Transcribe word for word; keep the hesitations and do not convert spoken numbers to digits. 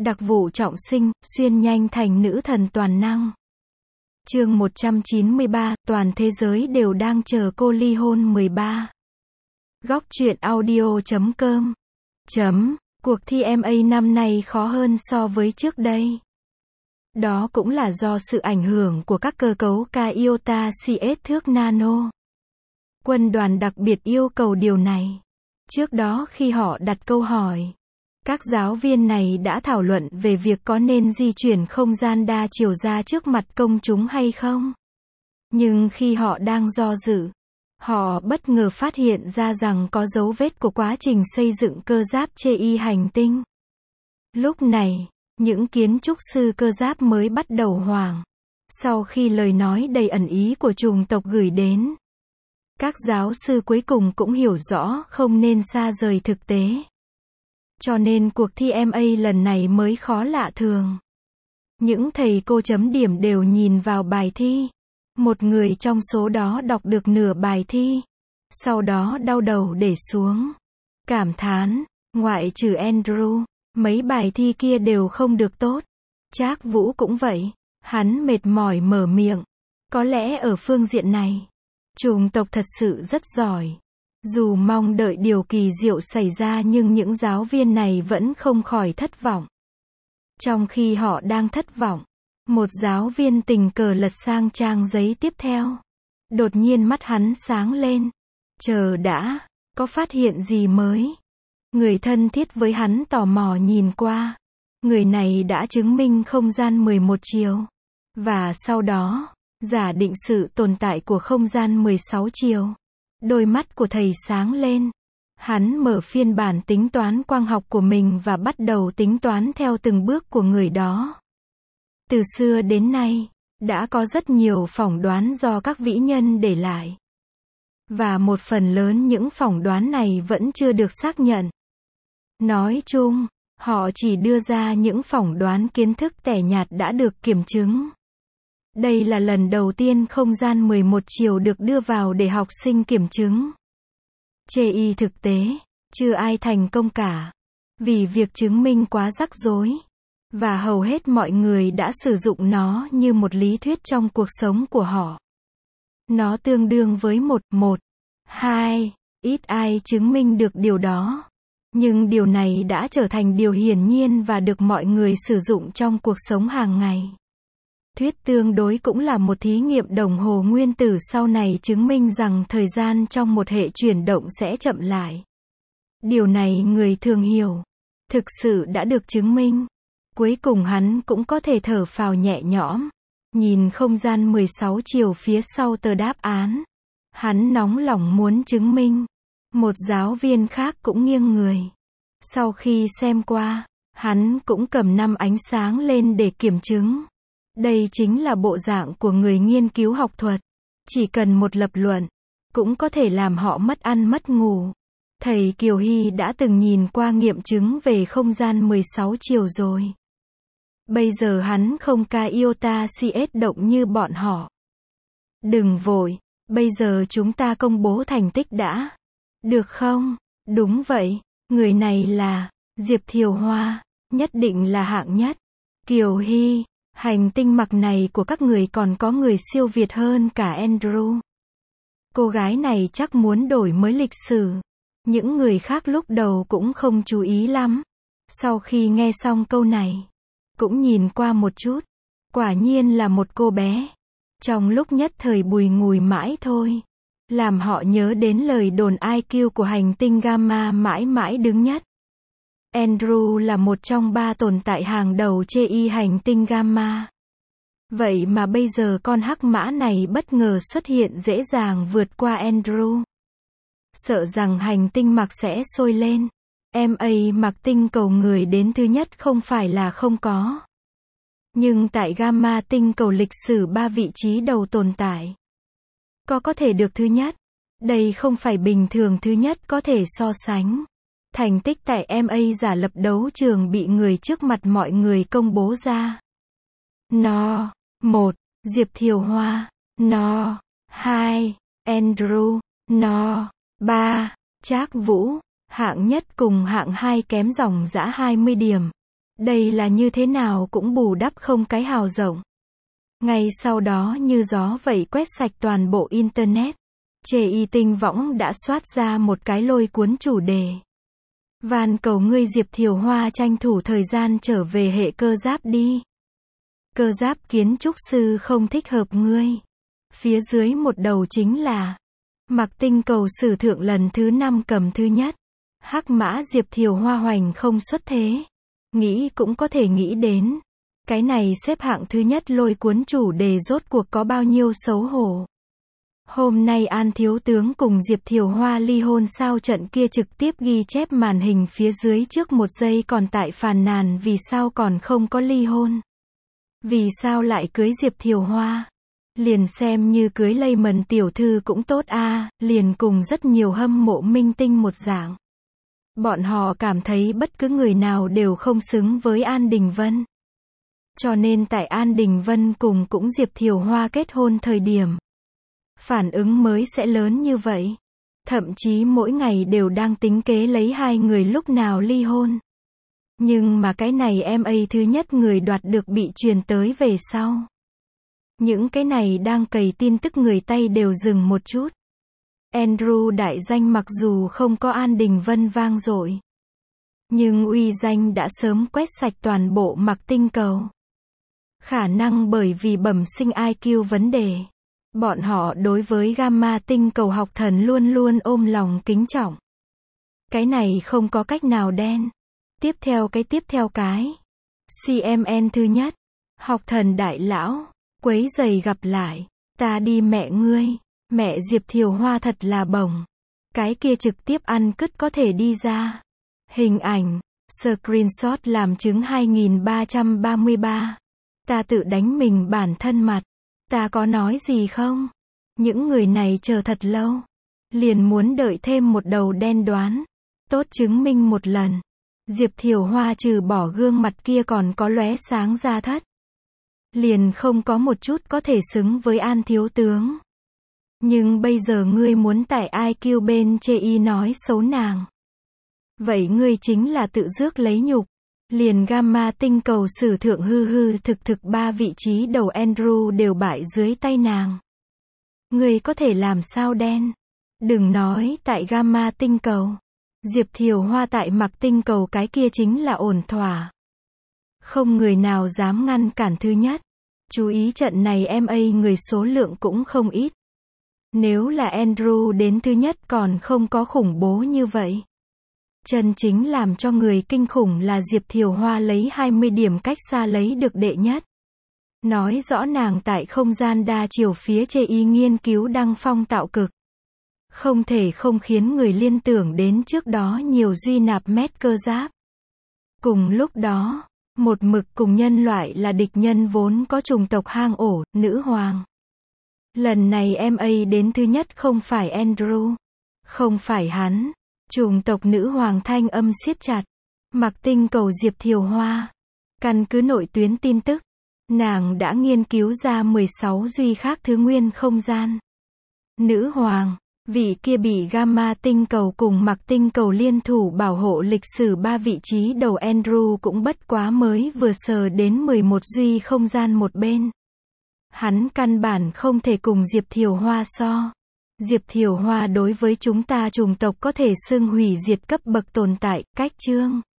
Đặc vụ trọng sinh, xuyên nhanh thành nữ thần toàn năng. Chương một trăm chín mươi ba, toàn thế giới đều đang chờ cô ly hôn mười ba. Góc truyện audio chấm com. Chấm, cuộc thi em a năm nay khó hơn so với trước đây. Đó cũng là do sự ảnh hưởng của các cơ cấu ca iota xê ét thước nano. Quân đoàn đặc biệt yêu cầu điều này. Trước đó khi họ đặt câu hỏi, các giáo viên này đã thảo luận về việc có nên di chuyển không gian đa chiều ra trước mặt công chúng hay không. Nhưng khi họ đang do dự, họ bất ngờ phát hiện ra rằng có dấu vết của quá trình xây dựng cơ giáp chê i hành tinh. Lúc này, những kiến trúc sư cơ giáp mới bắt đầu hoảng. Sau khi lời nói đầy ẩn ý của chủng tộc gửi đến, các giáo sư cuối cùng cũng hiểu rõ không nên xa rời thực tế. Cho nên cuộc thi em a lần này mới khó lạ thường. Những thầy cô chấm điểm đều nhìn vào bài thi. Một người trong số đó đọc được nửa bài thi. Sau đó đau đầu để xuống. Cảm thán, ngoại trừ Andrew, mấy bài thi kia đều không được tốt. Trác Vũ cũng vậy. Hắn mệt mỏi mở miệng. Có lẽ ở phương diện này, chủng tộc thật sự rất giỏi. Dù mong đợi điều kỳ diệu xảy ra nhưng những giáo viên này vẫn không khỏi thất vọng. Trong khi họ đang thất vọng, một giáo viên tình cờ lật sang trang giấy tiếp theo. Đột nhiên mắt hắn sáng lên. Chờ đã, có phát hiện gì mới? Người thân thiết với hắn tò mò nhìn qua. Người này đã chứng minh không gian mười một chiều. Và sau đó, giả định sự tồn tại của không gian mười sáu chiều. Đôi mắt của thầy sáng lên. Hắn mở phiên bản tính toán quang học của mình và bắt đầu tính toán theo từng bước của người đó. Từ xưa đến nay, đã có rất nhiều phỏng đoán do các vĩ nhân để lại. Và một phần lớn những phỏng đoán này vẫn chưa được xác nhận. Nói chung, họ chỉ đưa ra những phỏng đoán kiến thức tẻ nhạt đã được kiểm chứng. Đây là lần đầu tiên không gian mười một chiều được đưa vào để học sinh kiểm chứng. Chê y thực tế, chưa ai thành công cả. Vì việc chứng minh quá rắc rối. Và hầu hết mọi người đã sử dụng nó như một lý thuyết trong cuộc sống của họ. Nó tương đương với một, một, hai, ít ai chứng minh được điều đó. Nhưng điều này đã trở thành điều hiển nhiên và được mọi người sử dụng trong cuộc sống hàng ngày. Thuyết tương đối cũng là một thí nghiệm đồng hồ nguyên tử sau này chứng minh rằng thời gian trong một hệ chuyển động sẽ chậm lại. Điều này người thường hiểu. Thực sự đã được chứng minh. Cuối cùng hắn cũng có thể thở phào nhẹ nhõm. Nhìn không gian mười sáu chiều phía sau tờ đáp án. Hắn nóng lòng muốn chứng minh. Một giáo viên khác cũng nghiêng người. Sau khi xem qua, hắn cũng cầm năm ánh sáng lên để kiểm chứng. Đây chính là bộ dạng của người nghiên cứu học thuật. Chỉ cần một lập luận, cũng có thể làm họ mất ăn mất ngủ. Thầy Kiều Hy đã từng nhìn qua nghiệm chứng về không gian mười sáu chiều rồi. Bây giờ hắn không ca iota xê ét động như bọn họ. Đừng vội, bây giờ chúng ta công bố thành tích đã. Được không? Đúng vậy, người này là Diệp Thiều Hoa, nhất định là hạng nhất. Kiều Hy, hành tinh mặc này của các người còn có người siêu việt hơn cả Andrew. Cô gái này chắc muốn đổi mới lịch sử. Những người khác lúc đầu cũng không chú ý lắm. Sau khi nghe xong câu này, cũng nhìn qua một chút. Quả nhiên là một cô bé. Trong lúc nhất thời bùi ngùi mãi thôi. Làm họ nhớ đến lời đồn i kiu của hành tinh Gamma mãi mãi đứng nhất. Andrew là một trong ba tồn tại hàng đầu chê i hành tinh Gamma. Vậy mà bây giờ con hắc mã này bất ngờ xuất hiện dễ dàng vượt qua Andrew. Sợ rằng hành tinh mặc sẽ sôi lên. em a mặc tinh cầu người đến thứ nhất không phải là không có. Nhưng tại Gamma tinh cầu lịch sử ba vị trí đầu tồn tại. Có có thể được thứ nhất. Đây không phải bình thường thứ nhất có thể so sánh. Thành tích tại em a giả lập đấu trường bị người trước mặt mọi người công bố ra. No. một. Diệp Thiều Hoa. No. hai. Andrew. No. ba. Trác Vũ. Hạng nhất cùng hạng hai kém dòng dã hai mươi điểm. Đây là như thế nào cũng bù đắp không cái hào rộng. Ngay sau đó như gió vậy quét sạch toàn bộ Internet. Chê y tinh võng đã soát ra một cái lôi cuốn chủ đề. Van cầu ngươi Diệp Thiều Hoa tranh thủ thời gian trở về hệ cơ giáp đi. Cơ giáp kiến trúc sư không thích hợp ngươi. Phía dưới một đầu chính là Mặc Tinh Cầu sử thượng lần thứ năm cầm thứ nhất. Hắc mã Diệp Thiều Hoa hoành không xuất thế. Nghĩ cũng có thể nghĩ đến. Cái này xếp hạng thứ nhất lôi cuốn chủ đề rốt cuộc có bao nhiêu xấu hổ. Hôm nay An thiếu tướng cùng Diệp Thiều Hoa ly hôn sao trận kia trực tiếp ghi chép màn hình phía dưới trước một giây còn tại phàn nàn vì sao còn không có ly hôn. Vì sao lại cưới Diệp Thiều Hoa. Liền xem như cưới Lây Mần tiểu thư cũng tốt a, à, liền cùng rất nhiều hâm mộ minh tinh một dạng. Bọn họ cảm thấy bất cứ người nào đều không xứng với An Đình Vân. Cho nên tại An Đình Vân cùng cũng Diệp Thiều Hoa kết hôn thời điểm, phản ứng mới sẽ lớn như vậy. Thậm chí mỗi ngày đều đang tính kế lấy hai người lúc nào ly hôn. Nhưng mà cái này em A thứ nhất người đoạt được bị truyền tới về sau. Những cái này đang cày tin tức người tay đều dừng một chút. Andrew đại danh mặc dù không có An Đình Vân vang dội, nhưng uy danh đã sớm quét sạch toàn bộ Mặc Tinh Cầu. Khả năng bởi vì bẩm sinh I Q vấn đề, bọn họ đối với Gamma Tinh Cầu học thần luôn luôn ôm lòng kính trọng. Cái này không có cách nào đen. Tiếp theo cái tiếp theo cái. xê em en thứ nhất. Học thần đại lão. Quấy giày gặp lại. Ta đi mẹ ngươi. Mẹ Diệp Thiều Hoa thật là bổng. Cái kia trực tiếp ăn cứt có thể đi ra. Hình ảnh. Screenshot làm chứng hai nghìn ba trăm ba mươi ba. Ta tự đánh mình bản thân mặt. Ta có nói gì không? Những người này chờ thật lâu. Liền muốn đợi thêm một đầu đen đoán. Tốt chứng minh một lần. Diệp Thiều Hoa trừ bỏ gương mặt kia còn có lóe sáng da thất. Liền không có một chút có thể xứng với An thiếu tướng. Nhưng bây giờ ngươi muốn tại I Q bên chê y nói xấu nàng. Vậy ngươi chính là tự rước lấy nhục. Liền Gamma Tinh Cầu sử thượng hư hư thực thực ba vị trí đầu Andrew đều bại dưới tay nàng. Ngươi có thể làm sao đen? Đừng nói tại Gamma Tinh Cầu. Diệp Thiều Hoa tại Mặc Tinh Cầu cái kia chính là ổn thỏa. Không người nào dám ngăn cản thứ nhất. Chú ý trận này em A người số lượng cũng không ít. Nếu là Andrew đến thứ nhất còn không có khủng bố như vậy. Chân chính làm cho người kinh khủng là Diệp Thiều Hoa lấy hai mươi điểm cách xa lấy được đệ nhất. Nói rõ nàng tại không gian đa chiều phía chê y nghiên cứu đăng phong tạo cực. Không thể không khiến người liên tưởng đến trước đó nhiều duy nạp mét cơ giáp. Cùng lúc đó, một mực cùng nhân loại là địch nhân vốn có chủng tộc hang ổ, nữ hoàng. Lần này em A đến thứ nhất không phải Andrew. Không phải hắn. Chủng tộc nữ hoàng thanh âm siết chặt. Mặc Tinh Cầu Diệp Thiều Hoa. Căn cứ nội tuyến tin tức. Nàng đã nghiên cứu ra mười sáu duy khác thứ nguyên không gian. Nữ hoàng. Vị kia bị Gamma Tinh Cầu cùng Mặc Tinh Cầu liên thủ bảo hộ lịch sử ba vị trí đầu Andrew cũng bất quá mới vừa sờ đến mười một duy không gian một bên. Hắn căn bản không thể cùng Diệp Thiều Hoa so. Diệp Thiều Hoa đối với chúng ta chủng tộc có thể xưng hủy diệt cấp bậc tồn tại, cách chương.